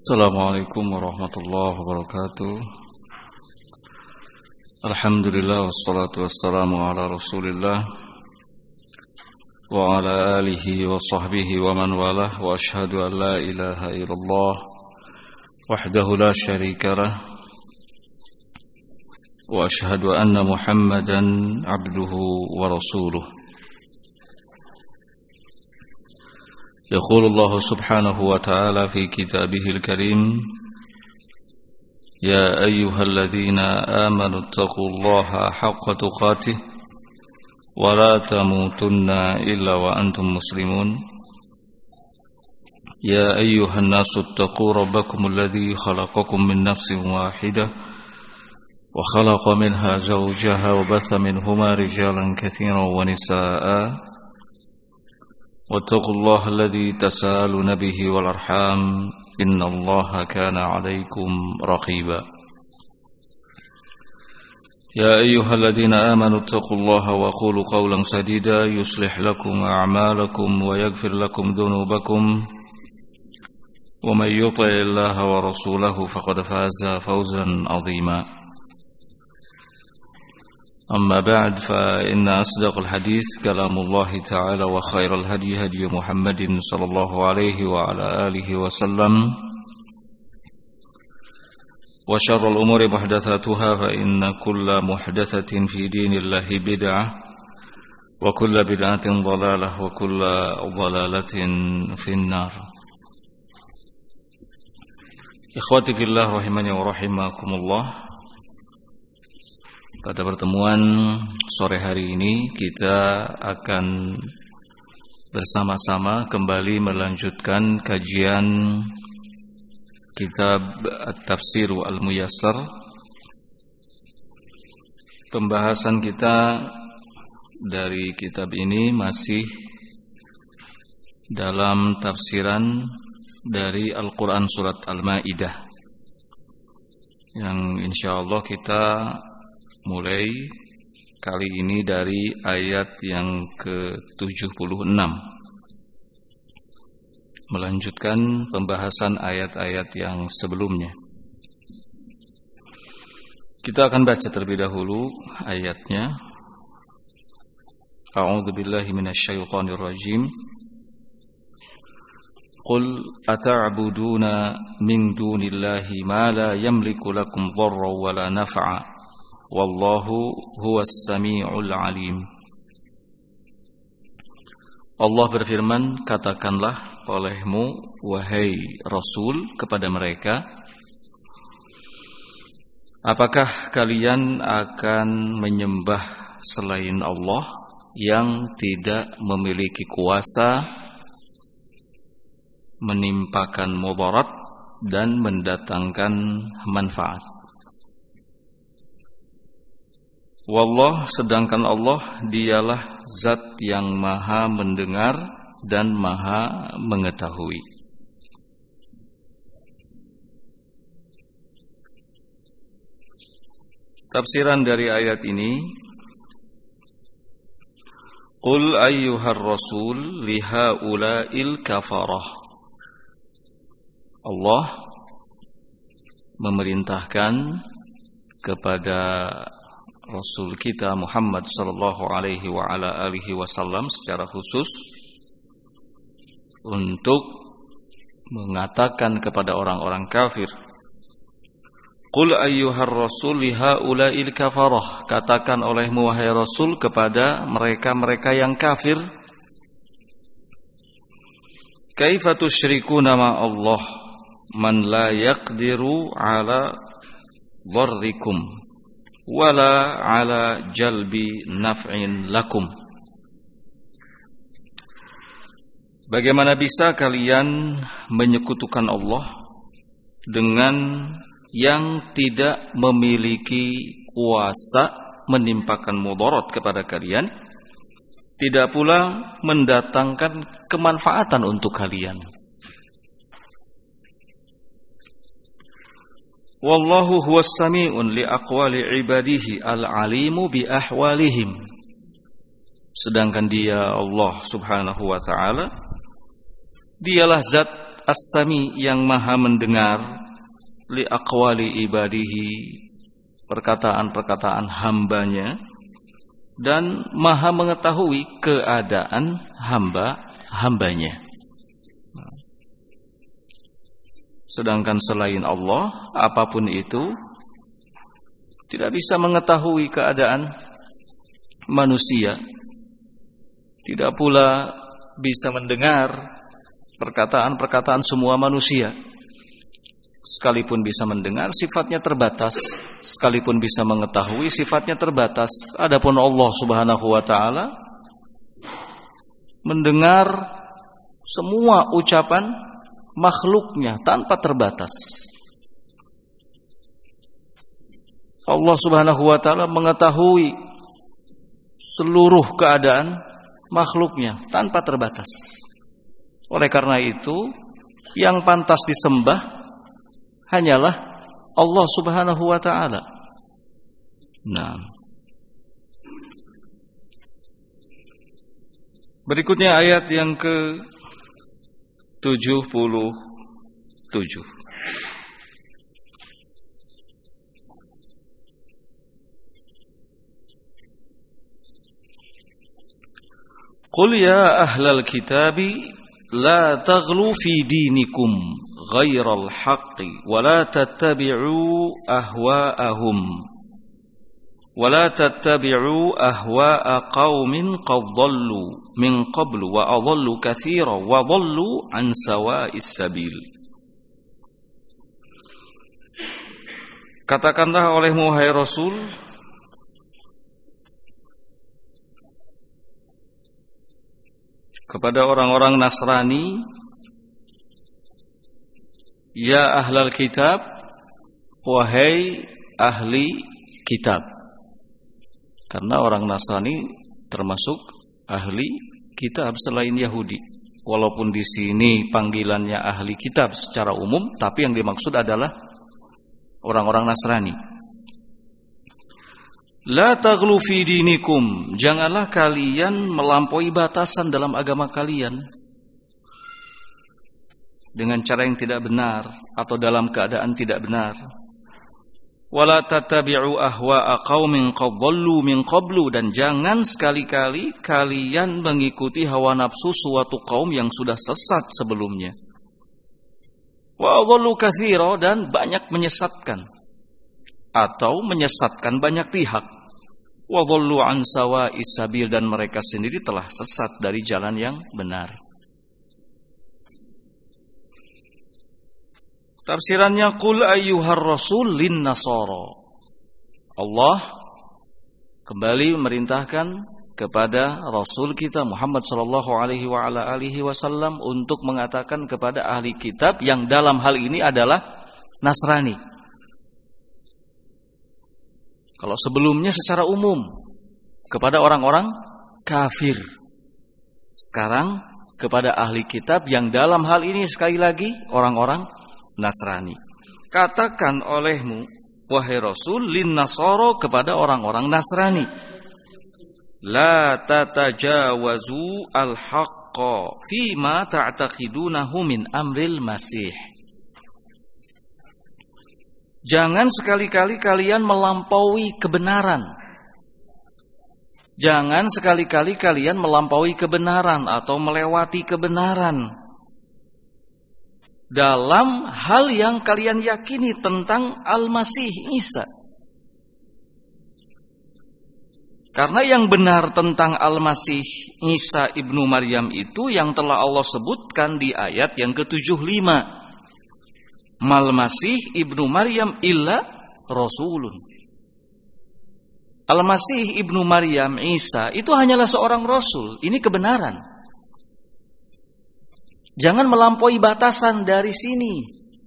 Assalamualaikum warahmatullahi wabarakatuh. Alhamdulillah wassalatu wassalamu ala Rasulillah wa ala alihi wa sahbihi wa man walah wa ashhadu an la ilaha illallah wahdahu la syarika lah wa ashhadu anna Muhammadan abduhu wa rasuluh. يقول الله سبحانه وتعالى في كتابه الكريم يا أيها الذين آمنوا اتقوا الله حق تقاته ولا تموتن إلا وأنتم مسلمون يا أيها الناس اتقوا ربكم الذي خلقكم من نفس واحدة وخلق منها زوجها وبث منهما رجالا كثيرا ونساء واتقوا الله الذي تساءلون به والأرحام إن الله كان عليكم رقيبا يا أيها الذين آمنوا اتقوا الله وقولوا قولا سديدا يصلح لكم أعمالكم ويغفر لكم ذنوبكم ومن يطع الله ورسوله فقد فاز فوزا عظيما أما بعد فإن أصدق الحديث كلام الله تعالى وخير الهدي هدي محمد صلى الله عليه وعلى آله وسلم وشر الأمور محدثاتها فإن كل محدثة في دين الله بدعة وكل بدعة ضلالة وكل ضلالة في النار. Ikhwati fillah rahimani wa rahimakumullah. Pada pertemuan sore hari ini kita akan bersama-sama kembali melanjutkan kajian kitab At-Tafsir Al-Muyassar. Pembahasan kita dari kitab ini masih dalam tafsiran dari Al-Quran Surat Al-Ma'idah, yang insyaallah kita mulai kali ini dari ayat yang ke-76, melanjutkan pembahasan ayat-ayat yang sebelumnya. Kita akan baca terlebih dahulu ayatnya. A'udzu billahi minasyaitonir rajim. Qul ata'buduna min dunillahi ma la yamliku lakum dharran wa la naf'a wallahu huwas sami'ul alim. Allah berfirman, katakanlah olehmu wahai Rasul kepada mereka, apakah kalian akan menyembah selain Allah yang tidak memiliki kuasa menimpakan mudarat dan mendatangkan manfaat? Wallah, sedangkan Allah dialah zat yang maha mendengar dan maha mengetahui. Tafsiran dari ayat ini, Qul ayyuhar rasul lihaula'il kafarah. Allah memerintahkan kepada Rasul kita Muhammad sallallahu alaihi wa ala alihi wasallam secara khusus untuk mengatakan kepada orang-orang kafir, Qul ayyuhar rasul lihaula'il kafarah, katakan olehmu wahai Rasul kepada mereka-mereka yang kafir, kaifa tusyrikuna ma Allah man la yaqdiru ala dharrikum wala ala jalbi naf'in lakum. Bagaimana bisa kalian menyekutukan Allah dengan yang tidak memiliki kuasa menimpakan mudarat kepada kalian, tidak pula mendatangkan kemanfaatan untuk kalian? Wallahu huwas sami'un li aqwali ibadihi al-alimu bi ahwalihim. Sedangkan dia Allah subhanahu wa ta'ala, dialah zat As-Sami yang maha mendengar li aqwali ibadihi, perkataan-perkataan hambanya, dan maha mengetahui keadaan hambanya. Sedangkan selain Allah, apapun itu tidak bisa mengetahui keadaan manusia, tidak pula bisa mendengar perkataan-perkataan semua manusia. Sekalipun bisa mendengar, sifatnya terbatas. Sekalipun bisa mengetahui, sifatnya terbatas. Adapun Allah Subhanahu wa ta'ala mendengar semua ucapan makhluknya tanpa terbatas. Allah Subhanahu wa ta'ala mengetahui seluruh keadaan makhluknya tanpa terbatas. Oleh karena itu, yang pantas disembah hanyalah Allah Subhanahu wa ta'ala. Nah, berikutnya ayat yang ke-77. Qul ya ahlal kitabi la taghlu fi dinikum ghairal haqqi wa la tattabi'u ahwa'ahum wa la tattabi'u ahwa'a qaumin qad dhallu min qablu wa adhallu katsiran wa dhallu an sawa'is sabil. Katakanlah olehmu hai Rasul, kepada orang-orang Nasrani, ya ahlal kitab, wahai ahli kitab. Karena orang Nasrani termasuk ahli kitab selain Yahudi. Walaupun di sini panggilannya ahli kitab secara umum, tapi yang dimaksud adalah orang-orang Nasrani. La taghlu fi dinikum, janganlah kalian melampaui batasan dalam agama kalian dengan cara yang tidak benar atau dalam keadaan tidak benar. Wala tattabi'u ahwa'a qaumin qad dhallu min qablu, dan jangan sekali-kali kalian mengikuti hawa nafsu suatu kaum yang sudah sesat sebelumnya. Wa adhallu katsira, dan banyak menyesatkan atau menyesatkan banyak pihak. Wa dhallu an sawa'is sabil, dan mereka sendiri telah sesat dari jalan yang benar. Tafsirannya, qul ayyuhar rasul lin nasara. Allah kembali memerintahkan kepada Rasul kita Muhammad sallallahu alaihi wa ala alihi wasallam untuk mengatakan kepada ahli kitab yang dalam hal ini adalah Nasrani. Kalau sebelumnya secara umum kepada orang-orang kafir, sekarang kepada ahli kitab yang dalam hal ini sekali lagi orang-orang Nasrani. Katakan olehmu wahai Rasul lin nasara, kepada orang-orang Nasrani, la tatajawazu al-haqqa fima ta'taqidunahu min amril masih. Jangan sekali-kali kalian melampaui kebenaran. Jangan sekali-kali kalian melampaui kebenaran atau melewati kebenaran dalam hal yang kalian yakini tentang Al-Masih Isa. Karena yang benar tentang Al-Masih Isa ibnu Maryam itu yang telah Allah sebutkan di ayat yang ke-75. Mal Masih ibnu Maryam illa rasulun. Al-Masih ibnu Maryam Isa itu hanyalah seorang rasul. Ini kebenaran. Jangan melampaui batasan dari sini.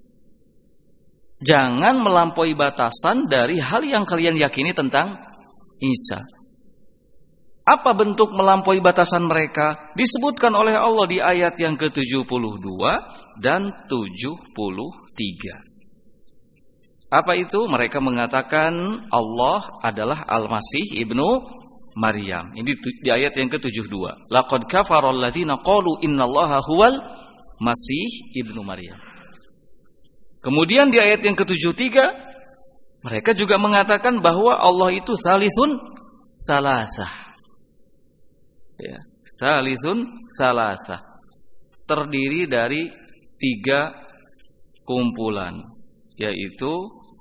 Jangan melampaui batasan dari hal yang kalian yakini tentang Isa. Apa bentuk melampaui batasan mereka? Disebutkan oleh Allah di ayat yang ke-72 dan 73. Apa itu? Mereka mengatakan Allah adalah Al-Masih ibnu Maryam. Ini di ayat yang ke-72. Laqad kafara alladziina qalu innallaha huwal Masih ibnu Maryam. Kemudian di ayat yang ke-73 mereka juga mengatakan bahwa Allah itu salithun salasah. Ya, salithun salasah. Terdiri dari 3 kumpulan, yaitu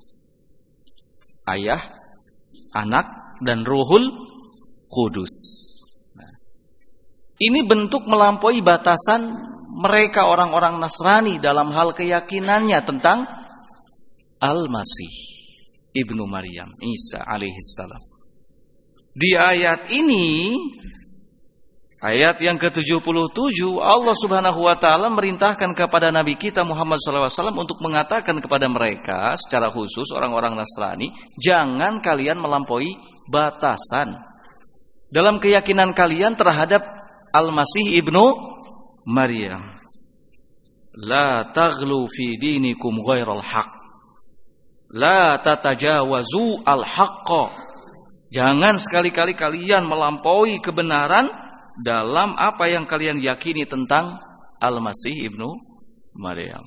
ayah, anak, dan Ruhul Kudus. Nah, ini bentuk melampaui batasan mereka orang-orang Nasrani dalam hal keyakinannya tentang Al-Masih ibnu Maryam, Isa alaihissalam. Di ayat ini, ayat yang ke-77, Allah Subhanahu wa taala merintahkan kepada Nabi kita Muhammad SAW untuk mengatakan kepada mereka secara khusus orang-orang Nasrani, jangan kalian melampaui batasan dalam keyakinan kalian terhadap Al-Masih ibnu Maryam. La taghlu fi dinikum ghairal haq. La tatajawazu al-haqqa. Jangan sekali-kali kalian melampaui kebenaran dalam apa yang kalian yakini tentang Al-Masih ibnu Maryam.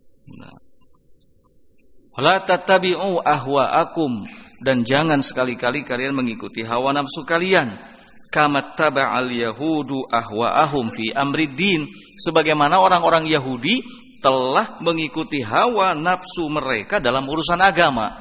La tattabi'u ahwa'akum, dan jangan sekali-kali kalian mengikuti hawa nafsu kalian. Kama taba'al yahudu ahwa'ahum fi amriddin, sebagaimana orang-orang Yahudi telah mengikuti hawa nafsu mereka dalam urusan agama.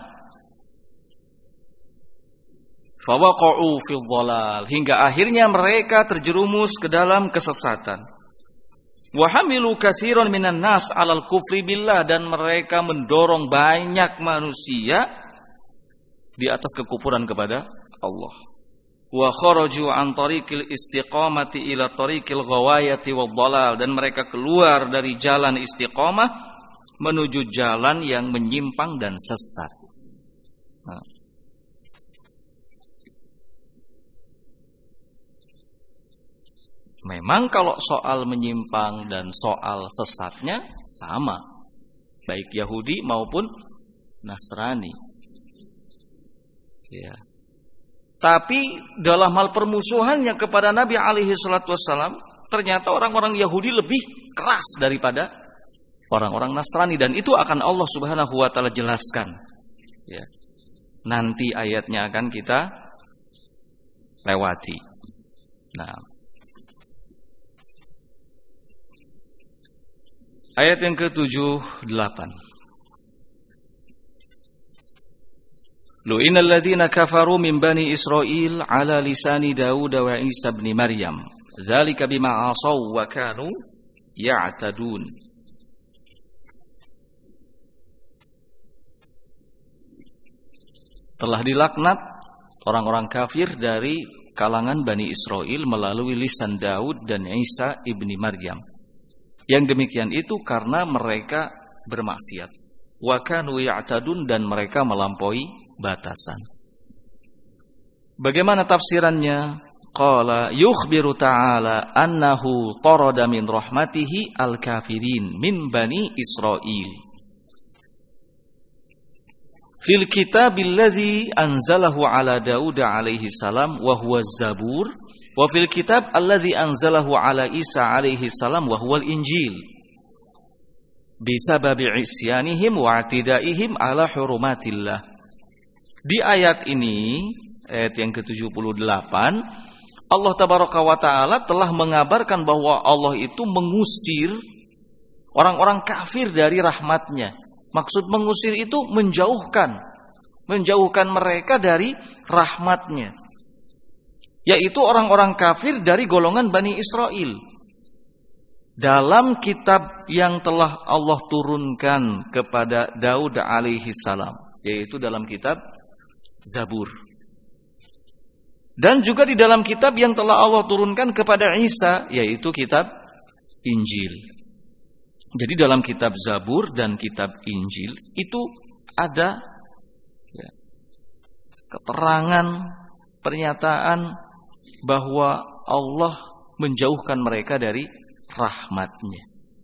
Fawaqa'u fil dhalal, hingga akhirnya mereka terjerumus ke dalam kesesatan. Wa hamilu katsiran minan nas 'alal kufri billah, dan mereka mendorong banyak manusia di atas kekufuran kepada Allah. Wa kharaju an tariqil istiqamati ila tariqil ghawayati wad dhalal, dan mereka keluar dari jalan istiqamah menuju jalan yang menyimpang dan sesat. Nah, memang kalau soal menyimpang dan soal sesatnya sama, baik Yahudi maupun Nasrani. Ya. Tapi dalam hal permusuhannya kepada Nabi alaihi salatu wassalam, ternyata orang-orang Yahudi lebih keras daripada orang-orang Nasrani, dan itu akan Allah Subhanahu wa taala jelaskan. Ya. Nanti ayatnya akan kita lewati. Nah, ayat yang ke-78. Lu'inal ladzina kafaru min bani Israil ala lisani Daud wa Isa ibn Maryam. Dzalika bima 'asaw wa kanu ya'tadun. Telah dilaknat orang-orang kafir dari kalangan Bani Israel melalui lisan Daud dan Isa ibni Maryam. Yang demikian itu karena mereka bermaksiat. Wa kanu ya'tadun, dan mereka melampaui batasan. Bagaimana tafsirannya? Qala yukhbiru ta'ala annahu tarada min rahmatihi al-kafirin min bani Israil. Fil kitabil ladzi anzalahu ala Daud alaihi salam wa huwa az-Zabur, wa fil kitab alladzi anzalahu ala Isa alaihi salam wa huwa al-Injil. Bisababi isyanihim wa i'tidaihim ala hurumatillah. Di ayat ini, ayat yang ke-78, Allah Tabaraka wa Ta'ala telah mengabarkan bahwa Allah itu mengusir orang-orang kafir dari rahmatnya. Maksud mengusir itu menjauhkan mereka dari rahmatnya, yaitu orang-orang kafir dari golongan Bani Israel. Dalam kitab yang telah Allah turunkan kepada Daud alaihi salam, yaitu dalam kitab Zabur. Dan juga di dalam kitab yang telah Allah turunkan kepada Isa, yaitu kitab Injil. Jadi dalam kitab Zabur dan kitab Injil itu ada keterangan, pernyataan bahwa Allah menjauhkan mereka dari rahmatnya.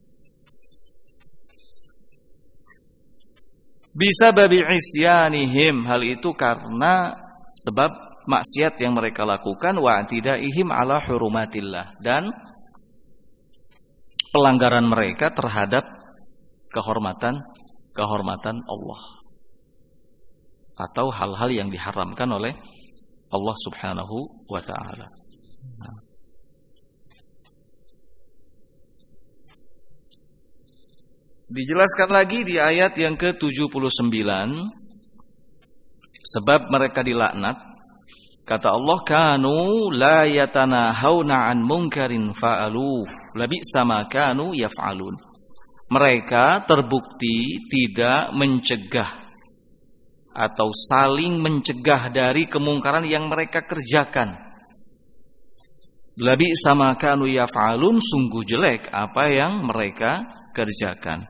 Bisa babi isyanihim, hal itu karena sebab maksiat yang mereka lakukan, wa tidaihim ala hurumatillah, dan pelanggaran mereka terhadap kehormatan Allah atau hal-hal yang diharamkan oleh Allah Subhanahu wa taala. Dijelaskan lagi di ayat yang ke-79, sebab mereka dilaknat, kata Allah, kanu la yatanahawna an munkarin fa'aluh labisa ma kanu yaf'alun. Mereka terbukti tidak mencegah atau saling mencegah dari kemungkaran yang mereka kerjakan. Labisa ma kanu yaf'alun, sungguh jelek apa yang mereka kerjakan.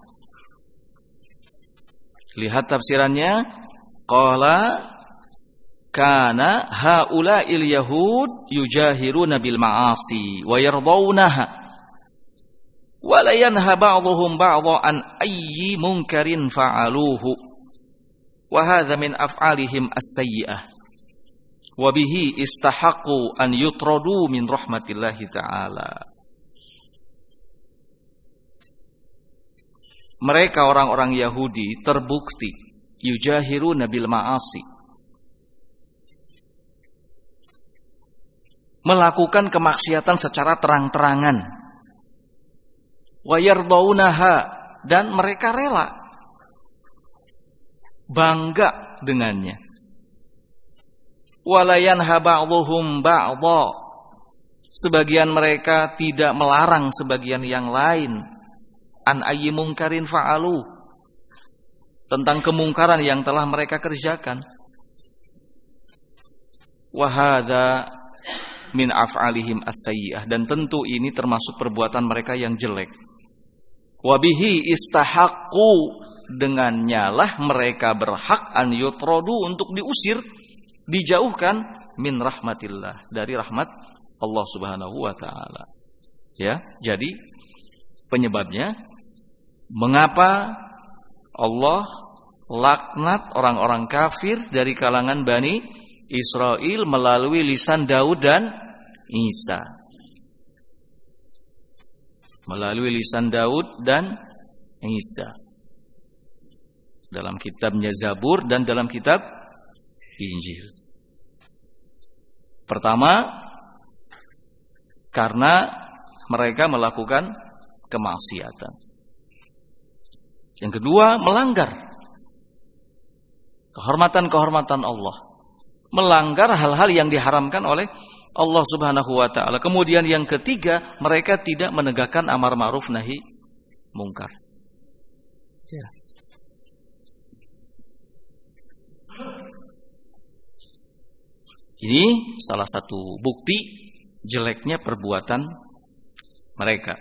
Lihat tafsirannya, qala kana haula'il yahud yujahiruna bil ma'asi wa yardawnaha wa la yanha ba'dhum ba'dha an ayyi munkarin fa'aluhu wa hadha min af'alihim as-sayyi'ah wa bihi istahaqqu an yutradu min rahmatillahi ta'ala. Mereka orang-orang Yahudi terbukti yujahiruna bil ma'asi, melakukan kemaksiatan secara terang-terangan, wa yardaunaha, dan mereka rela, bangga dengannya, wa la yanha ba'dhum ba'dha, sebagian mereka tidak melarang sebagian yang lain, an ayyi munkarin fa'alu, tentang kemungkaran yang telah mereka kerjakan. Wa hadza min af'alihim as-sayyi'ah, dan tentu ini termasuk perbuatan mereka yang jelek. Wa bihi istahaqqu, dengannya lah mereka berhak an yutradu, untuk diusir, dijauhkan, min rahmatillah, dari rahmat Allah Subhanahu wa taala. Ya, jadi penyebabnya mengapa Allah laknat orang-orang kafir dari kalangan Bani Israel melalui lisan Daud dan Isa. Melalui lisan Daud dan Isa. Dalam kitabnya Zabur dan dalam kitab Injil. Pertama, karena mereka melakukan kemaksiatan. Yang kedua, melanggar kehormatan-kehormatan Allah, melanggar hal-hal yang diharamkan oleh Allah Subhanahu wa taala. Kemudian yang ketiga, mereka tidak menegakkan amar ma'ruf nahi mungkar. Ya. Ini salah satu bukti jeleknya perbuatan mereka.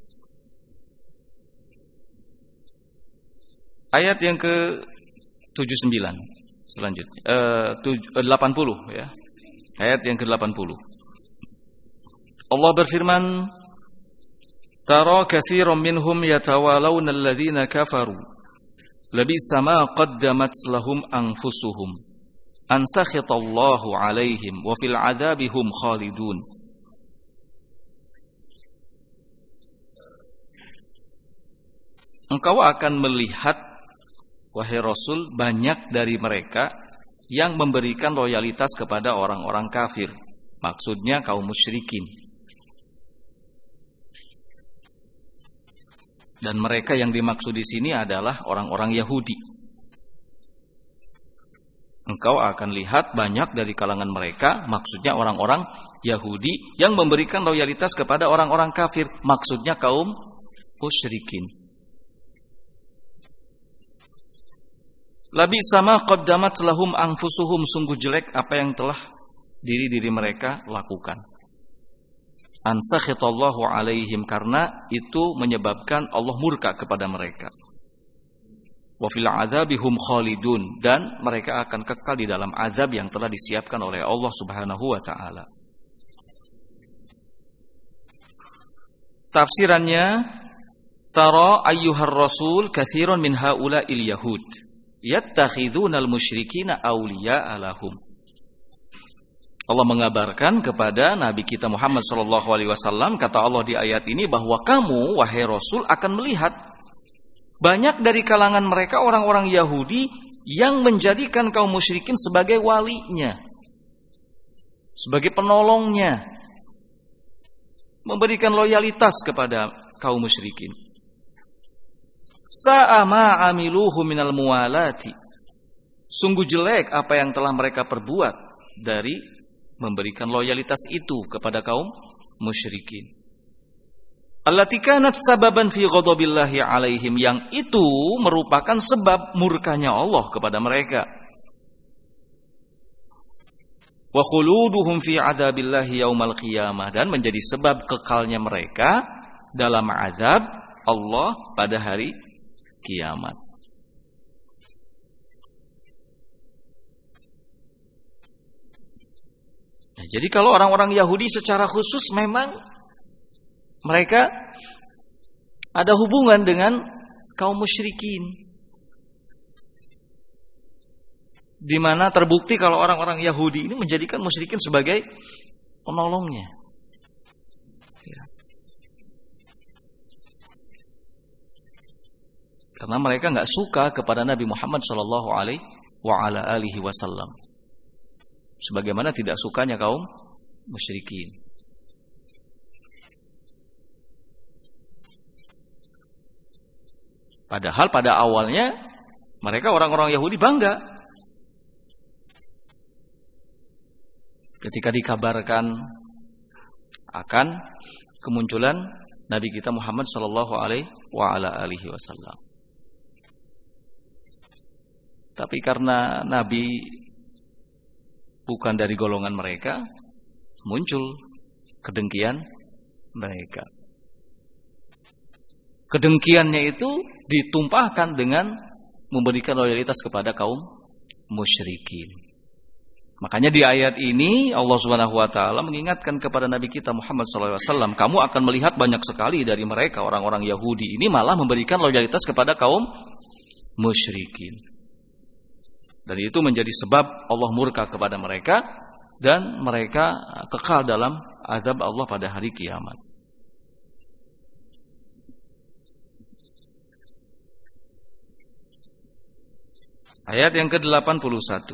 Ayat yang ke-79 selanjutnya 80 ya. Ayat yang ke-80. Allah berfirman, tara katsiran minhum yatawalawna alladhina kafaru labisa ma qaddamat lahum anfusuhum an sakhitallahu alaihim wa fil adzabi hum khalidun. Engkau akan melihat, wahai Rasul, banyak dari mereka yang memberikan loyalitas kepada orang-orang kafir. Maksudnya kaum musyrikin. Dan mereka yang dimaksud di sini adalah orang-orang Yahudi. Engkau akan lihat banyak dari kalangan mereka, maksudnya orang-orang Yahudi, yang memberikan loyalitas kepada orang-orang kafir. Maksudnya kaum musyrikin. Labisa ma qaddamat lahum anfusuhum, sungguh jelek apa yang telah diri-diri mereka lakukan. An sakhitallahu alaihim, karena itu menyebabkan Allah murka kepada mereka. Wa fil adzabi hum khalidun, dan mereka akan kekal di dalam azab yang telah disiapkan oleh Allah Subhanahu wa taala. Tafsirannya, tara ayyuhar rasul katsiran min haula'il yahud yattakhidunal musyrikina awliya'a lahum. Allah mengabarkan kepada Nabi kita Muhammad SAW, kata Allah di ayat ini, bahwa kamu, wahai Rasul, akan melihat banyak dari kalangan mereka orang-orang Yahudi yang menjadikan kaum musyrikin sebagai walinya, sebagai penolongnya, memberikan loyalitas kepada kaum musyrikin. Sa'a ma amiluhu minal muwalati. Sungguh jelek apa yang telah mereka perbuat dari memberikan loyalitas itu kepada kaum musyrikin. Allati kanat sababan fi ghadabillahi alaihim, yang itu merupakan sebab murkanya Allah kepada mereka. Wa khuluduhum fi adzabillahi yaumal qiyamah, dan menjadi sebab kekalnya mereka dalam azab Allah pada hari kiamat. Nah, jadi kalau orang-orang Yahudi secara khusus memang mereka ada hubungan dengan kaum musyrikin, di mana terbukti kalau orang-orang Yahudi ini menjadikan musyrikin sebagai penolongnya. Ya. Karena mereka nggak suka kepada Nabi Muhammad SAW, sebagaimana tidak sukanya kaum musyrikin. Padahal pada awalnya mereka orang-orang Yahudi bangga ketika dikabarkan akan kemunculan Nabi kita Muhammad SAW. Tapi karena Nabi bukan dari golongan mereka, muncul kedengkian mereka. Kedengkiannya itu ditumpahkan dengan memberikan loyalitas kepada kaum musyrikin. Makanya di ayat ini Allah Subhanahu wa taala mengingatkan kepada Nabi kita Muhammad SAW, kamu akan melihat banyak sekali dari mereka orang-orang Yahudi ini malah memberikan loyalitas kepada kaum musyrikin. Dan itu menjadi sebab Allah murka kepada mereka dan mereka kekal dalam azab Allah pada hari kiamat. Ayat yang ke-81.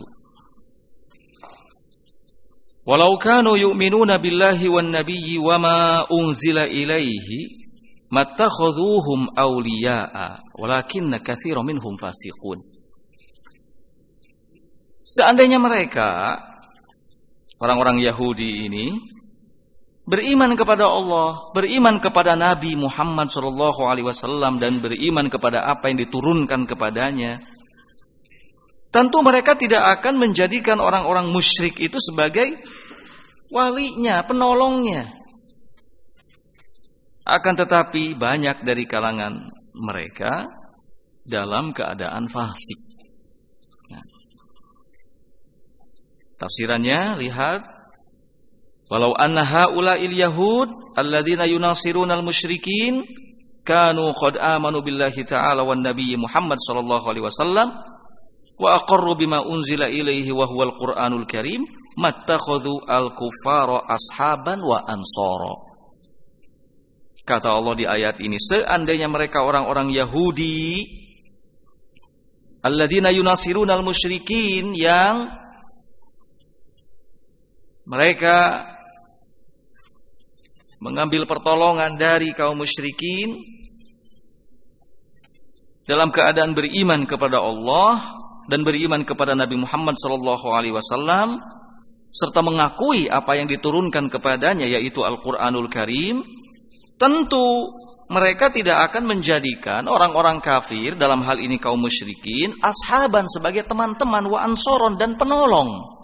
Walau kanu yu'minuna billahi wan nabiyyi wama unzila ilaihi mattakhadhuhum awliya'a walakinna katsiran minhum fasiqun. Seandainya mereka orang-orang Yahudi ini beriman kepada Allah, beriman kepada Nabi Muhammad SAW, dan beriman kepada apa yang diturunkan kepadanya, tentu mereka tidak akan menjadikan orang-orang musyrik itu sebagai walinya, penolongnya. Akan tetapi banyak dari kalangan mereka dalam keadaan fasik. Tafsirannya lihat, walau anna haula'il yahud alladzina yunasiruna al-musyrikin kanu qad amanu billahi ta'ala wan nabiy Muhammad sallallahu alaihi wasallam wa aqarru bima unzila ilaihi wa huwal Qur'anul Karim mattakhadhu al-kuffara ashaban wa ansara. Kata Allah di ayat ini, seandainya mereka orang-orang Yahudi alladzina yunasiruna al-musyrikin, yang mereka mengambil pertolongan dari kaum musyrikin dalam keadaan beriman kepada Allah dan beriman kepada Nabi Muhammad SAW, serta mengakui apa yang diturunkan kepadanya, yaitu Al-Quranul Karim, tentu mereka tidak akan menjadikan orang-orang kafir, dalam hal ini kaum musyrikin, ashaban, sebagai teman-teman, wa ansoron, dan penolong.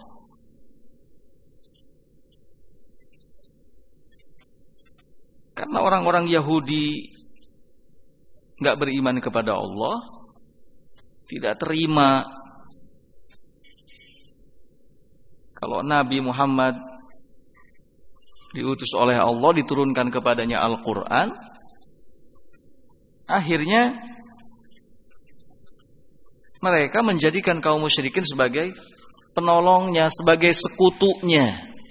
Karena orang-orang Yahudi nggak beriman kepada Allah, tidak terima kalau Nabi Muhammad diutus oleh Allah, diturunkan kepadanya Al-Quran. Akhirnya mereka menjadikan kaum musyrikin sebagai penolongnya, sebagai sekutunya.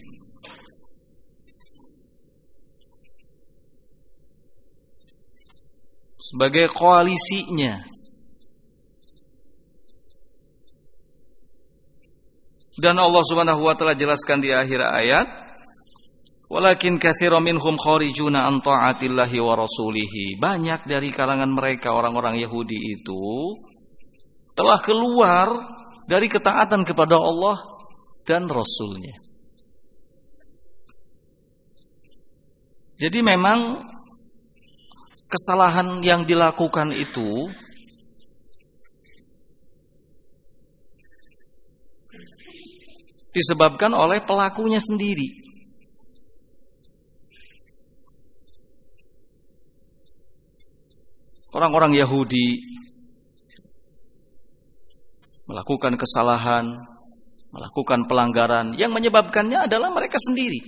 sebagai koalisinya. Dan Allah Subhanahu wa taala jelaskan di akhir ayat, walakin katsiran minhum kharijuna an ta'atillahi wa rasulihi. Banyak dari kalangan mereka orang-orang Yahudi itu telah keluar dari ketaatan kepada Allah dan Rasulnya. Jadi memang kesalahan yang dilakukan itu disebabkan oleh pelakunya sendiri. Orang-orang Yahudi melakukan kesalahan, melakukan pelanggaran, yang menyebabkannya adalah mereka sendiri.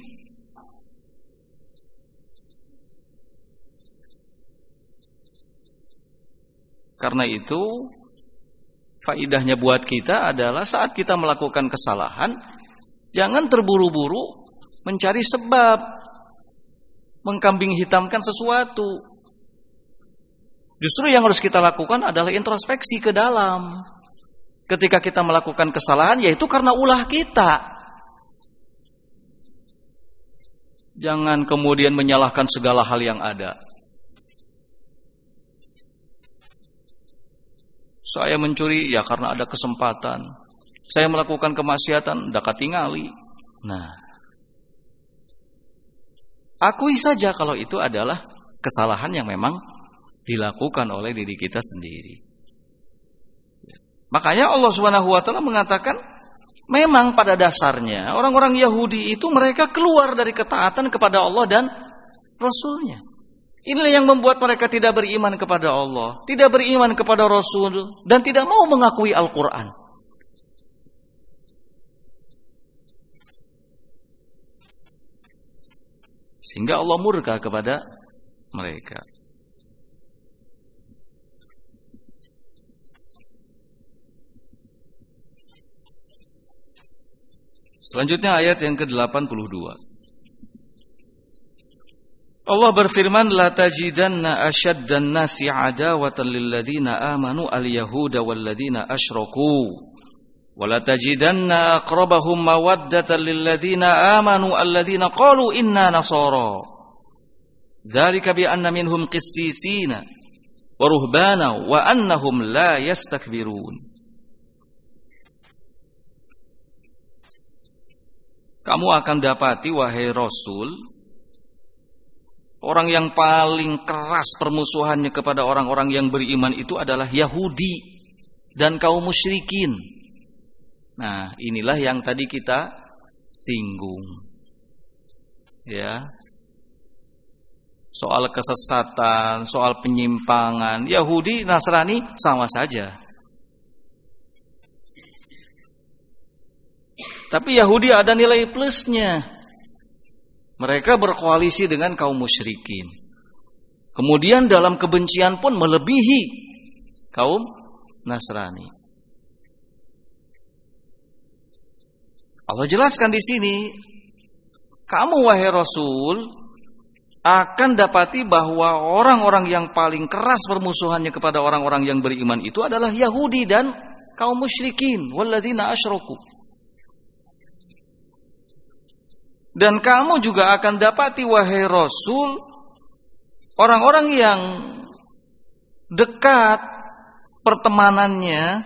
Karena itu, faidahnya buat kita adalah saat kita melakukan kesalahan, jangan terburu-buru mencari sebab, mengkambing hitamkan sesuatu. Justru yang harus kita lakukan adalah introspeksi ke dalam. Ketika kita melakukan kesalahan, yaitu karena ulah kita. Jangan kemudian menyalahkan segala hal yang ada. Saya mencuri ya karena ada kesempatan. Saya melakukan kemaksiatan, dak tingali. Nah, akui saja kalau itu adalah kesalahan yang memang dilakukan oleh diri kita sendiri. Makanya Allah Subhanahu wa taala mengatakan, memang pada dasarnya orang-orang Yahudi itu mereka keluar dari ketaatan kepada Allah dan Rasulnya. Inilah yang membuat mereka tidak beriman kepada Allah, tidak beriman kepada Rasul, dan tidak mau mengakui Al-Quran. Sehingga Allah murka kepada mereka. Selanjutnya ayat yang ke-82. Allah berfirman, la tajidanna ashaddan nasi adawatan lilladzina amanu al-yahuda walladzina asyraku wa la tajidanna aqrabahum mawaddatan lilladzina amanu alladzina qalu inna nasara dzalika bi anna minhum qissisina wa ruhbana wa annahum la yastakbirun. Kamu akan dapati wahai Rasul, orang yang paling keras permusuhannya kepada orang-orang yang beriman itu adalah Yahudi dan kaum musyrikin. Nah, inilah yang tadi kita singgung. Ya. Soal kesesatan, soal penyimpangan, Yahudi, Nasrani sama saja. Tapi Yahudi ada nilai plusnya. Mereka berkoalisi dengan kaum musyrikin. Kemudian dalam kebencian pun melebihi kaum Nasrani. Allah jelaskan di sini, kamu wahai Rasul akan dapati bahwa orang-orang yang paling keras permusuhannya kepada orang-orang yang beriman itu adalah Yahudi dan kaum musyrikin, walladzina asyraku. Dan kamu juga akan dapati wahai Rasul, orang-orang yang dekat pertemanannya,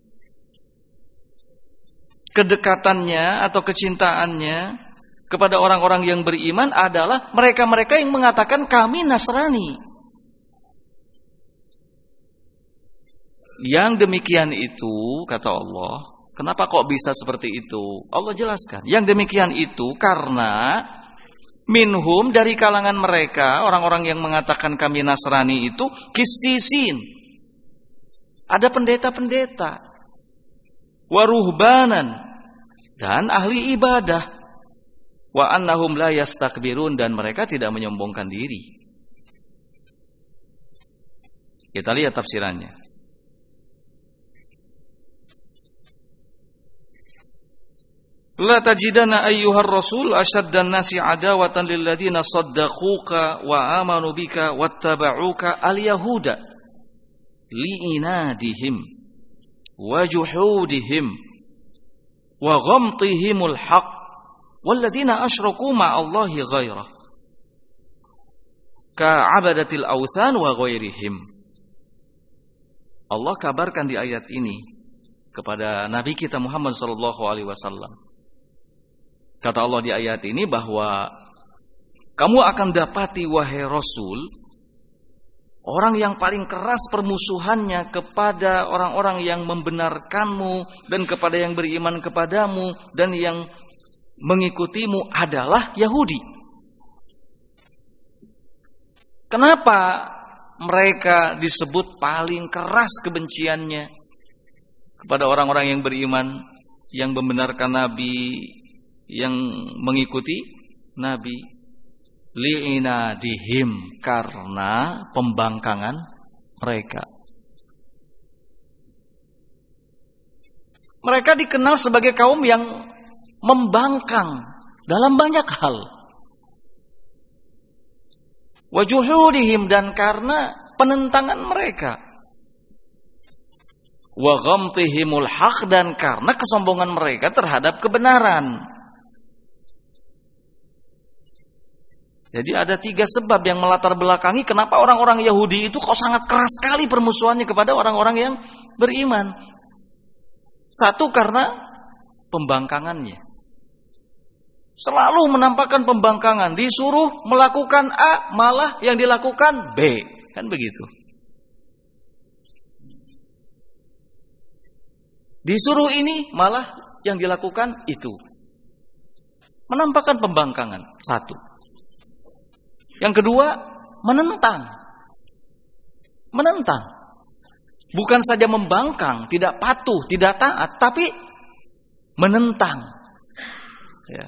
kedekatannya atau kecintaannya kepada orang-orang yang beriman adalah mereka-mereka yang mengatakan kami Nasrani. Yang demikian itu, kata Allah, kenapa kok bisa seperti itu? Allah jelaskan. Yang demikian itu karena minhum, dari kalangan mereka, orang-orang yang mengatakan kami Nasrani itu, kissisin. Ada pendeta-pendeta. Waruhbanan. Dan ahli ibadah. Wa annahum la yastakbirun, dan mereka tidak menyombongkan diri. Kita lihat tafsirannya. La tajidana ayyuhar rasul ashaddan nasi adawatan lil ladzina saddaquka wa amanu bika wattaba'uka al-yahuda li'inadihim wa juhudihim wa ghamtihimul haqq walladzina asyraku ma'allahi ghairah ka'abadatil awthan wa ghairihim. Allah kabarkan di ayat ini kepada Nabi kita Muhammad sallallahu alaihi wasallam. Kata Allah di ayat ini bahwa kamu akan dapati wahai Rasul orang yang paling keras permusuhannya kepada orang-orang yang membenarkanmu dan kepada yang beriman kepadamu dan yang mengikutimu adalah Yahudi. Kenapa mereka disebut paling keras kebenciannya kepada orang-orang yang beriman, yang membenarkan Nabi, yang mengikuti Nabi? Li'inadihim, karena pembangkangan mereka. Mereka dikenal sebagai kaum yang membangkang dalam banyak hal. Wajuhudihim, dan karena penentangan mereka. Wa ghamtihimul haq, dan karena kesombongan mereka terhadap kebenaran. Jadi ada 3 sebab yang melatar belakangi kenapa orang-orang Yahudi itu kok sangat keras sekali permusuhannya kepada orang-orang yang beriman. 1, karena pembangkangannya. Selalu menampakkan pembangkangan, disuruh melakukan A malah yang dilakukan B, kan begitu. Disuruh ini malah yang dilakukan itu. Menampakkan pembangkangan, 1. Yang kedua, menentang. Menentang. Bukan saja membangkang, tidak patuh, tidak taat, tapi menentang. Ya.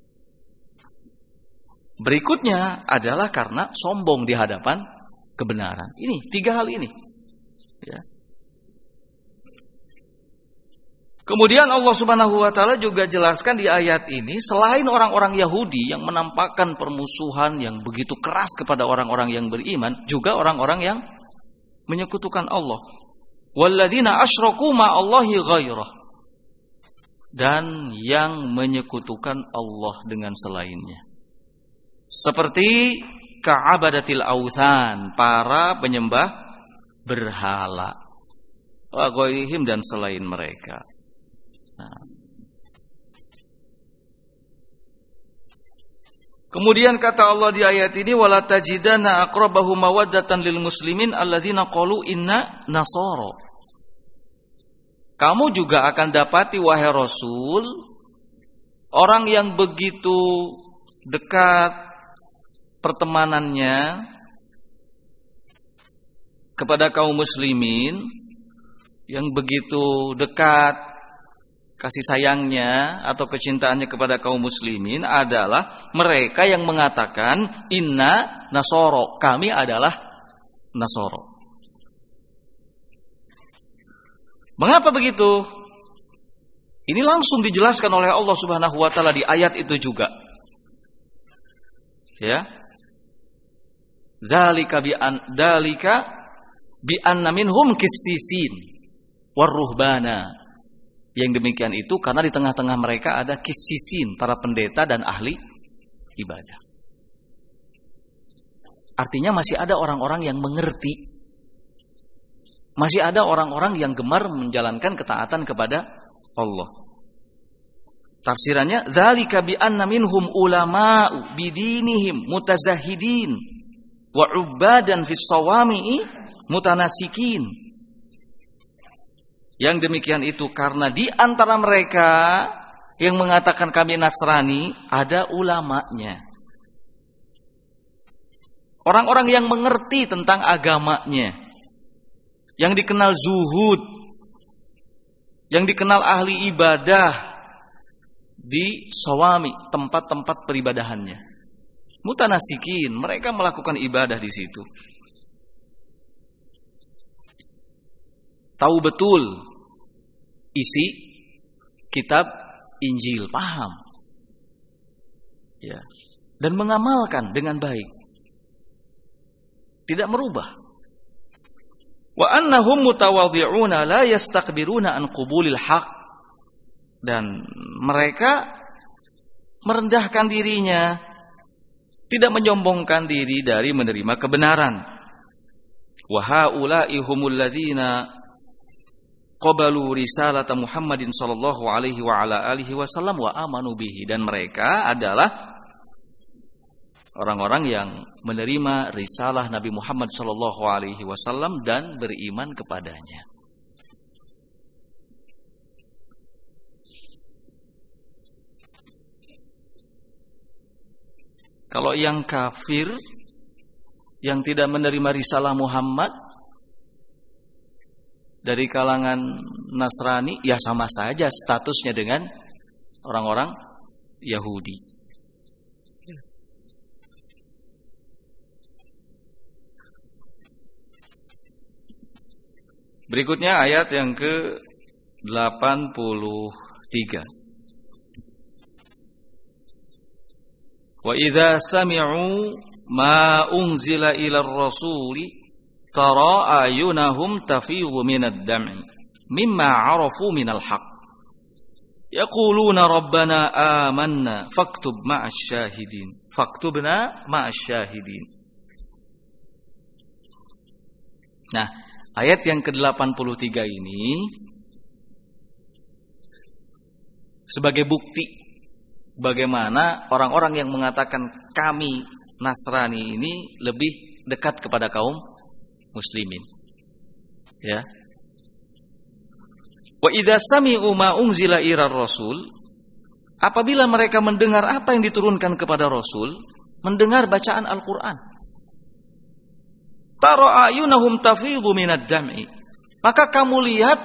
Berikutnya adalah karena sombong di hadapan kebenaran. Ini 3 hal ini. Ya. Kemudian Allah Subhanahu wa taala juga jelaskan di ayat ini, selain orang-orang Yahudi yang menampakkan permusuhan yang begitu keras kepada orang-orang yang beriman, juga orang-orang yang menyekutukan Allah. Walladzina asyraku ma'allahi ghairah, dan yang menyekutukan Allah dengan selainnya. Seperti ka'abadatil awthan, para penyembah berhala. Wa ghairihim, dan selain mereka. Nah. Kemudian kata Allah di ayat ini, wala tajidana aqrabahum mawaddatan lil muslimin alladzina qalu inna nasara. Kamu juga akan dapati wahai Rasul orang yang begitu dekat pertemanannya kepada kaum muslimin, yang begitu dekat kasih sayangnya atau kecintaannya kepada kaum muslimin adalah mereka yang mengatakan inna nasoro, kami adalah nasoro. Mengapa begitu? Ini langsung dijelaskan oleh Allah Subhanahu wa taala di ayat itu juga. Ya. Dzalika bi anna minhum qissisin waruhbana. Yang demikian itu karena di tengah-tengah mereka ada qissisin, para pendeta dan ahli ibadah. Artinya masih ada orang-orang yang mengerti. Masih ada orang-orang yang gemar menjalankan ketaatan kepada Allah. Tafsirannya, dzalika bi anna minhum ulama'u bidinihim mutazahidin wa 'ubbadan fis sawami'i mutanasikin. Yang demikian itu karena di antara mereka yang mengatakan kami Nasrani ada ulamanya. Orang-orang yang mengerti tentang agamanya, yang dikenal zuhud, yang dikenal ahli ibadah di sawami, tempat-tempat peribadahannya. Mutanasikin, mereka melakukan ibadah di situ. Tahu betul isi kitab Injil, paham. Ya. Dan mengamalkan dengan baik. Tidak merubah. Wa annahum mutawadhi'una la yastakbiruna an qubulil haq. Dan mereka merendahkan dirinya, tidak menyombongkan diri dari menerima kebenaran. Wa haula'i humul ladzina qabalu risalata Muhammadin sallallahu alaihi wa ala alihi wasallam wa amanu bihi. Dan mereka adalah orang-orang yang menerima risalah Nabi Muhammad sallallahu alaihi wasallam dan beriman kepadanya. Kalau yang kafir, yang tidak menerima risalah Muhammad dari kalangan Nasrani, ya sama saja statusnya dengan orang-orang Yahudi. Berikutnya ayat yang ke-83. Wa idza sami'u ma unzila ila ar-rasuli tara ayunahum tafidhu minad dam'i mimma 'arafu minal haqq yaquluna rabbana amanna faktubna ma'asy syahidin. Nah, ayat yang ke-83 ini sebagai bukti bagaimana orang-orang yang mengatakan kami Nasrani ini lebih dekat kepada kaum muslimin. Ya. Wa idza sami'u ma unzila ila rasul, apabila mereka mendengar apa yang diturunkan kepada Rasul, mendengar bacaan Al-Qur'an, tara ayunahum tafidhu minad dam'i, maka kamu lihat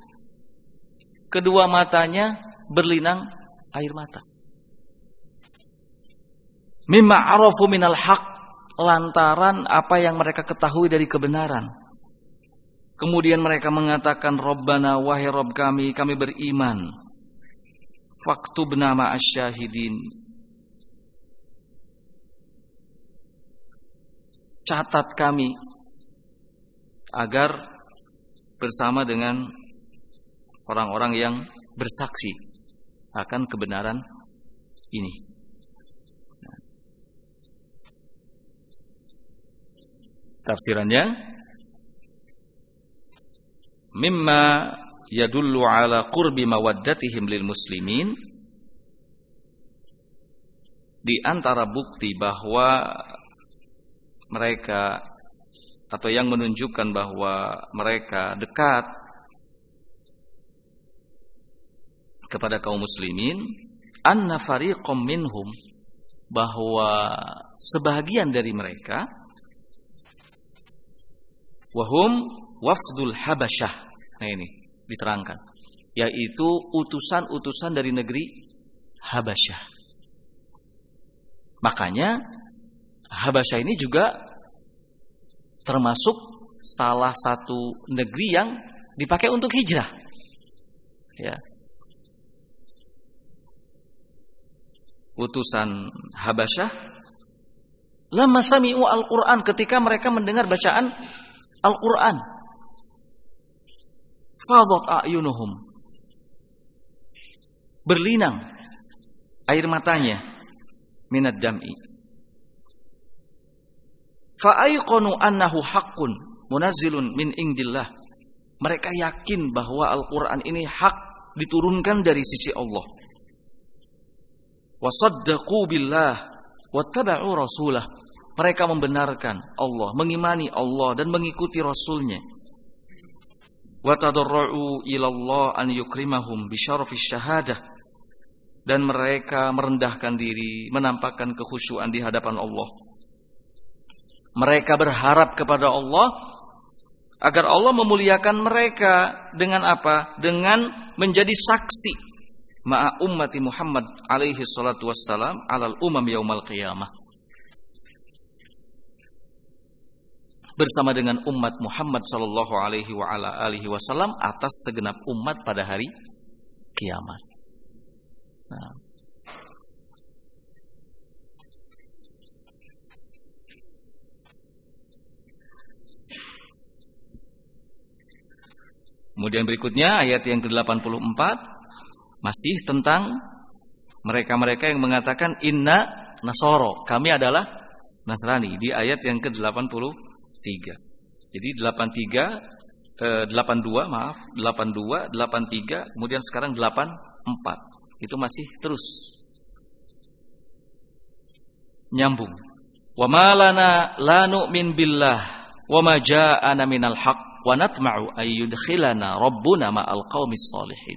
kedua matanya berlinang air mata. Mimma arafu minal haq, lantaran apa yang mereka ketahui dari kebenaran. Kemudian mereka mengatakan Rabbana, wahai Rabb kami beriman. Faktubna ma'asy syahidin, catat kami agar bersama dengan orang-orang yang bersaksi akan kebenaran ini. Tafsirannya, mimma yadullu ala qurbi mawaddatihim lil muslimin, di antara bukti bahwa mereka, atau yang menunjukkan bahwa mereka dekat kepada kaum muslimin, anna fariqam minhum, bahwa sebahagian dari mereka, wahum wafdul Habasyah. Nah ini diterangkan, yaitu utusan-utusan dari negeri Habasyah. Makanya Habasyah ini juga termasuk salah satu negeri yang dipakai untuk hijrah. Ya. Utusan Habasyah, lamma sami'u al-Qur'an, ketika mereka mendengar bacaan Al-Quran, fadat a'yunuhum, berlinang air matanya, minad dam'i, fa'ayqanu annahu haqqun munazzilun min indillah, mereka yakin bahwa Al-Quran ini hak, diturunkan dari sisi Allah. Wasaddaqu billah wattaba'u rasulah, mereka membenarkan Allah, mengimani Allah dan mengikuti Rasulnya. Wa tadarra'u ilallah an yukrimahum bi syarafis syahadah, dan mereka merendahkan diri, menampakkan kekhusyuan di hadapan Allah. Mereka berharap kepada Allah agar Allah memuliakan mereka dengan apa? Dengan menjadi saksi ma'a ummati Muhammad alaihi salatu wassalam alal umam yaumal qiyamah, bersama dengan umat Muhammad sallallahu alaihi wa ala alihi wasallam atas segenap umat pada hari kiamat. Nah. Kemudian berikutnya ayat yang ke-84 masih tentang mereka-mereka yang mengatakan inna nasoro, kami adalah Nasrani, di ayat yang ke-83. Jadi 82, 83, kemudian sekarang 84. Itu masih terus nyambung. Wa ma lana la nu'min billah wa ma ja'ana minal haqq wa natma'u ay yudkhilana rabbuna ma'al qaumis shalihin.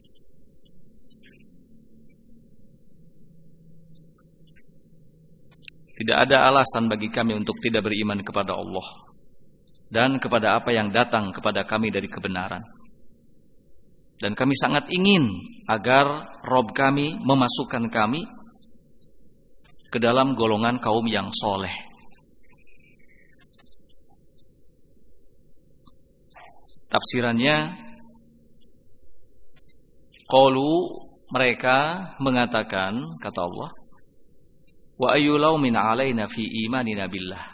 Tidak ada alasan bagi kami untuk tidak beriman kepada Allah dan kepada apa yang datang kepada kami dari kebenaran. Dan kami sangat ingin agar Rabb kami memasukkan kami ke dalam golongan kaum yang soleh. Tafsirannya, qalu, mereka mengatakan, kata Allah, wa ayyulau min alaina fi imanina billah.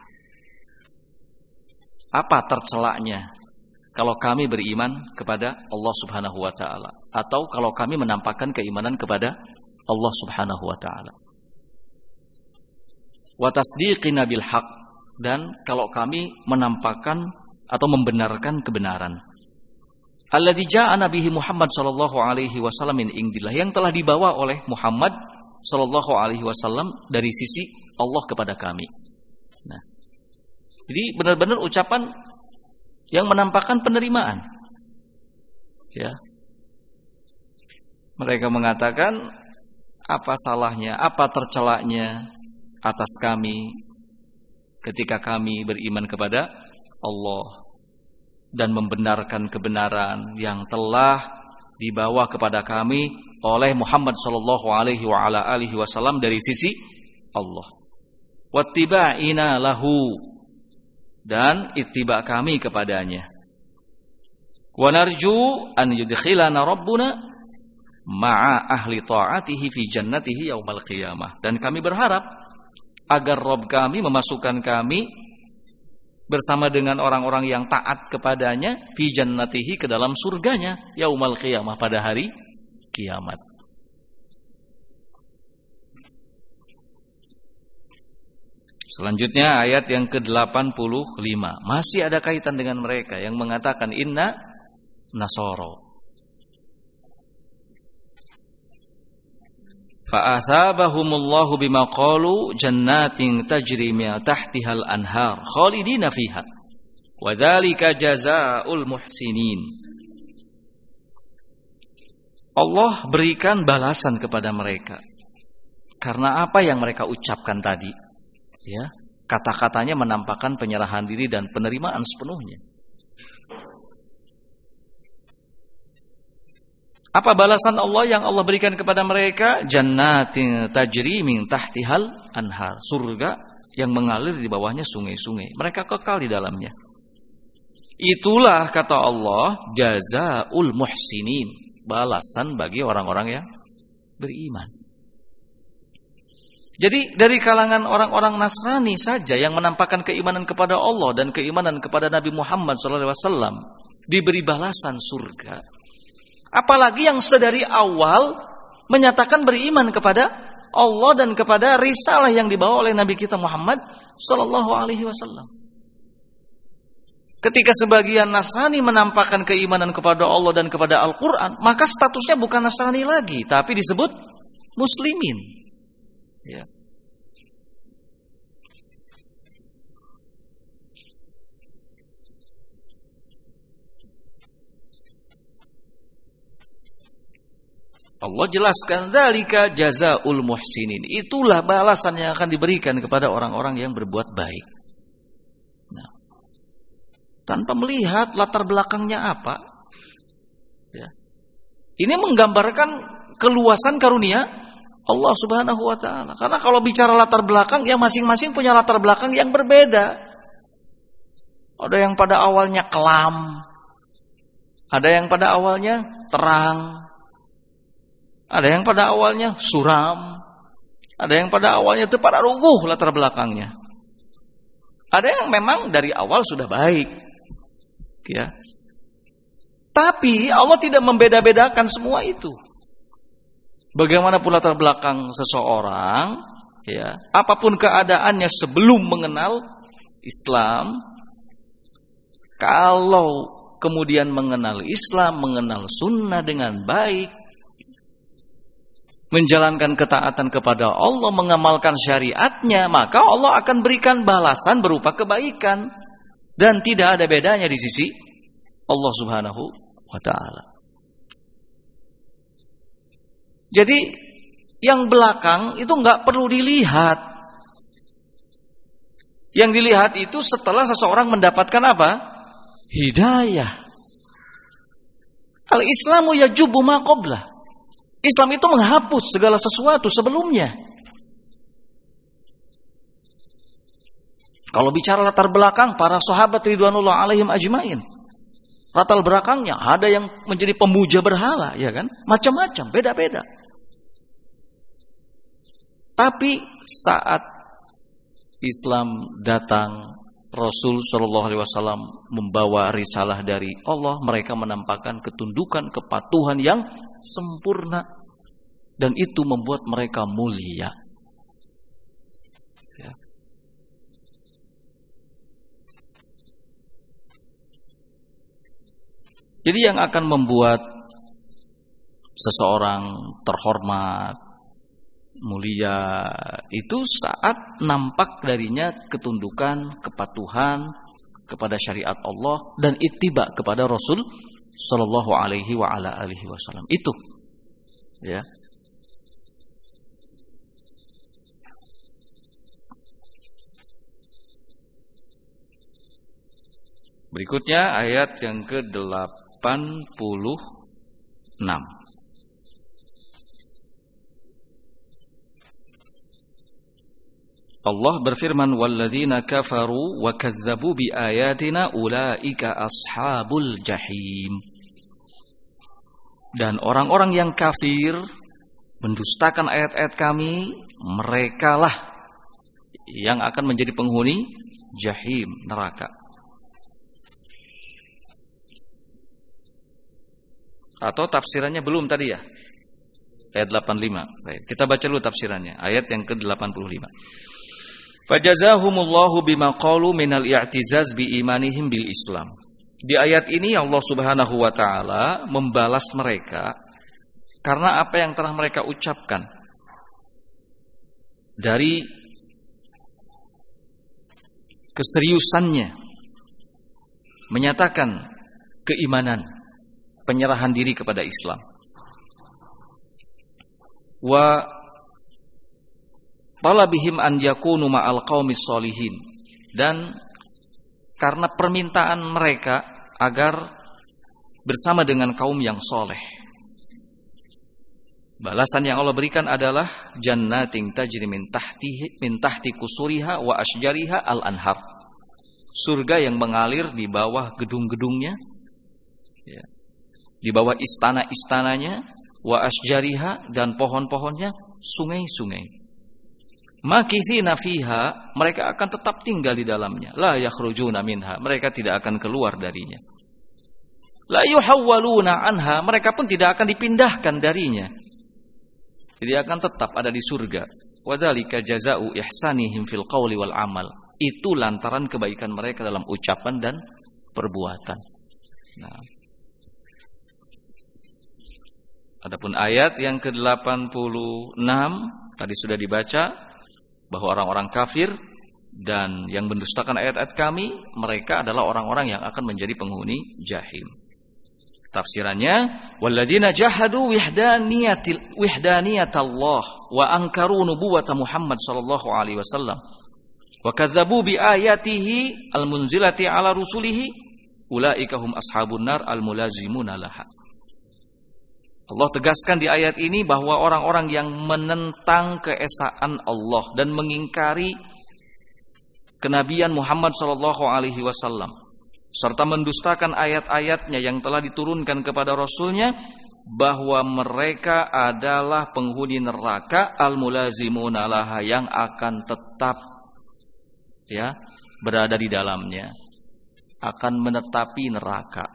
Apa tercelaknya kalau kami beriman kepada Allah Subhanahu wa taala, atau kalau kami menampakkan keimanan kepada Allah Subhanahu wa taala? Wa tasdiqina bil haqq, dan kalau kami menampakkan atau membenarkan kebenaran. Alladzi jaa'a bihi Muhammad sallallahu alaihi wasallam min indillah, yang telah dibawa oleh Muhammad sallallahu alaihi wasallam dari sisi Allah kepada kami. Nah, jadi benar-benar ucapan yang menampakkan penerimaan. Ya. Mereka mengatakan, apa salahnya, apa tercelaknya atas kami ketika kami beriman kepada Allah dan membenarkan kebenaran yang telah dibawa kepada kami oleh Muhammad sallallahu alaihi wa ala alihi wasallam dari sisi Allah. Wattiba'ina lahu, dan ittiba kami kepadanya. Wa narju an yudkhilana rabbuna ma'a ahli ta'atihi fi jannatihi yaumal qiyamah, dan kami berharap agar Rabb kami memasukkan kami bersama dengan orang-orang yang taat kepadanya fi jannatihi, ke dalam surganya, yaumal qiyamah, pada hari kiamat. Selanjutnya ayat yang ke-85, masih ada kaitan dengan mereka yang mengatakan inna nasoro. Fa'athabahumullahu bima qalu jannatin tajri min tahtihal anhar khalidina fiha wa dzalika jazaa'ul muhsinin. Allah berikan balasan kepada mereka karena apa yang mereka ucapkan tadi. Ya, kata-katanya menampakkan penyerahan diri dan penerimaan sepenuhnya. Apa balasan Allah yang Allah berikan kepada mereka? Jannatin tajri min tahtihal anhar, surga yang mengalir di bawahnya sungai-sungai. Mereka kekal di dalamnya. Itulah, kata Allah, jazaul muhsinin, balasan bagi orang-orang yang beriman. Jadi dari kalangan orang-orang Nasrani saja yang menampakkan keimanan kepada Allah dan keimanan kepada Nabi Muhammad SAW diberi balasan surga. Apalagi yang sedari awal menyatakan beriman kepada Allah dan kepada risalah yang dibawa oleh Nabi kita Muhammad SAW. Ketika sebagian Nasrani menampakkan keimanan kepada Allah dan kepada Al-Quran, maka statusnya bukan Nasrani lagi, tapi disebut Muslimin. Ya. Allah jelaskan dzalika jazaul muhsinin. Itulah balasan yang akan diberikan kepada orang-orang yang berbuat baik. Nah, tanpa melihat latar belakangnya apa. Ya. Ini menggambarkan keluasan karunia Allah Subhanahu wa taala. Karena kalau bicara latar belakang, ya masing-masing punya latar belakang yang berbeda. Ada yang pada awalnya kelam, ada yang pada awalnya terang. Ada yang pada awalnya suram, ada yang pada awalnya itu pada ruguh latar belakangnya. Ada yang memang dari awal sudah baik, ya. Tapi Allah tidak membeda-bedakan semua itu. Bagaimanapun latar belakang seseorang, ya, apapun keadaannya sebelum mengenal Islam, kalau kemudian mengenal Islam, mengenal sunnah dengan baik, menjalankan ketaatan kepada Allah, mengamalkan syariatnya, maka Allah akan berikan balasan berupa kebaikan. Dan tidak ada bedanya di sisi Allah Subhanahu wa ta'ala. Jadi yang belakang itu nggak perlu dilihat. Yang dilihat itu setelah seseorang mendapatkan apa? Hidayah. Al-Islamu yajubu ma qablah. Islam itu menghapus segala sesuatu sebelumnya. Kalau bicara latar belakang para sahabat ridwanullah alaihim ajmain, latar belakangnya ada yang menjadi pemuja berhala, ya kan? Macam-macam, beda-beda. Tapi saat Islam datang, Rasul Shallallahu Alaihi Wasallam membawa risalah dari Allah, mereka menampakkan ketundukan, kepatuhan yang sempurna, dan itu membuat mereka mulia. Ya. Jadi yang akan membuat seseorang terhormat, mulia, itu saat nampak darinya ketundukan, kepatuhan kepada syariat Allah dan ittiba kepada Rasul Sallallahu alaihi wa ala alihi wasallam. Itu, ya. Berikutnya ayat yang ke-86. Allah berfirman, walladzina kafaru wa kazzabu bi ayatina ulaika ashabul jahim. Dan orang-orang yang kafir mendustakan ayat-ayat kami, merekalah yang akan menjadi penghuni jahim, neraka. Atau tafsirannya belum tadi ya? Ayat 85. Baik, kita baca dulu tafsirannya, ayat yang ke-85. Fajazahumullahu bima qalu minal i'tizaz bi imanihim bil Islam. Di ayat ini Allah Subhanahu wa taala membalas mereka karena apa yang telah mereka ucapkan dari keseriusannya menyatakan keimanan, penyerahan diri kepada Islam. Wa talabihim an yakunu ma'al qaumis sholihin, dan karena permintaan mereka agar bersama dengan kaum yang soleh. Balasan yang Allah berikan adalah jannatin tajri min tahti kusuriha wa asjariha al-anhar. Surga yang mengalir di bawah gedung-gedungnya, ya, di bawah istana-istananya, wa asjariha, dan pohon-pohonnya, sungai-sungai. Makithina fiha, mereka akan tetap tinggal di dalamnya. La yakhrujuna minha, mereka tidak akan keluar darinya. La yuhawwaluna anha, mereka pun tidak akan dipindahkan darinya. Jadi akan tetap ada di surga. Wadzalika jazaa'u ihsanihim fil qawli wal amal. Itu lantaran kebaikan mereka dalam ucapan dan perbuatan. Nah, adapun ayat yang ke-86 tadi sudah dibaca, bahwa orang-orang kafir dan yang mendustakan ayat-ayat kami, mereka adalah orang-orang yang akan menjadi penghuni jahim. Tafsirannya, walladzina jahadu wihdaniyatallah wa ankaru nubuwata Muhammad sallallahu alaihi wasallam wa kadzabu bi ayatihi almunzilati ala rusulihi ulaika hum ashabun nar almulazimuna laha. Allah tegaskan di ayat ini bahwa orang-orang yang menentang keesaan Allah dan mengingkari kenabian Muhammad sallallahu alaihi wasallam serta mendustakan ayat-ayatnya yang telah diturunkan kepada Rasulnya, bahwa mereka adalah penghuni neraka al-mulazimuna laha, yang akan tetap ya berada di dalamnya, akan menetapi neraka.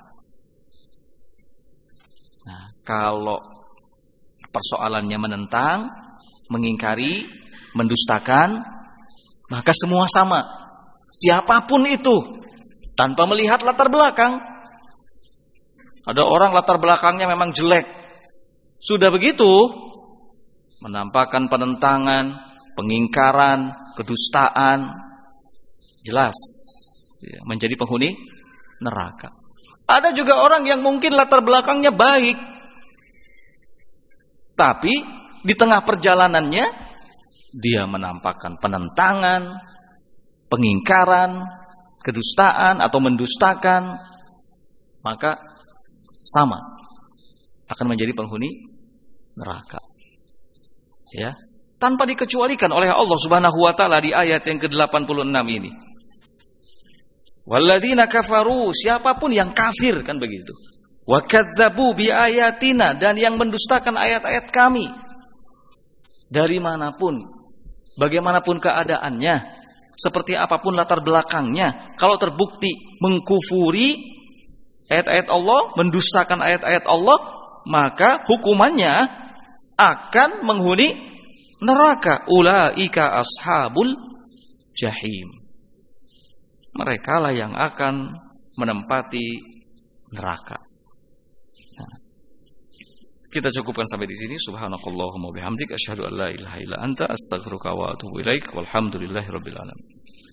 Nah, kalau persoalannya menentang, mengingkari, mendustakan, maka semua sama, siapapun itu, tanpa melihat latar belakang. Ada orang latar belakangnya memang jelek, sudah begitu menampakkan penentangan, pengingkaran, kedustaan, jelas menjadi penghuni neraka. Ada juga orang yang mungkin latar belakangnya baik, tapi di tengah perjalanannya dia menampakkan penentangan, pengingkaran, kedustaan atau mendustakan, maka sama akan menjadi penghuni neraka. Ya, tanpa dikecualikan oleh Allah Subhanahu wa taala di ayat yang ke-86 ini. Walladzina kafaru, siapapun yang kafir, kan begitu. Wa kadzdzabu bi ayatina, dan yang mendustakan ayat-ayat kami. Dari manapun, bagaimanapun keadaannya, seperti apapun latar belakangnya, kalau terbukti mengkufuri ayat-ayat Allah, mendustakan ayat-ayat Allah, maka hukumannya akan menghuni neraka. Ulaika ashabul jahim. Mereka lah yang akan menempati neraka. Nah, kita cukupkan sampai di sini. Subhanakallahumma bihamdika asyhadu an la ilaha illa anta astaghfiruka wa atubu ilaik. Walhamdulillahirabbil alamin.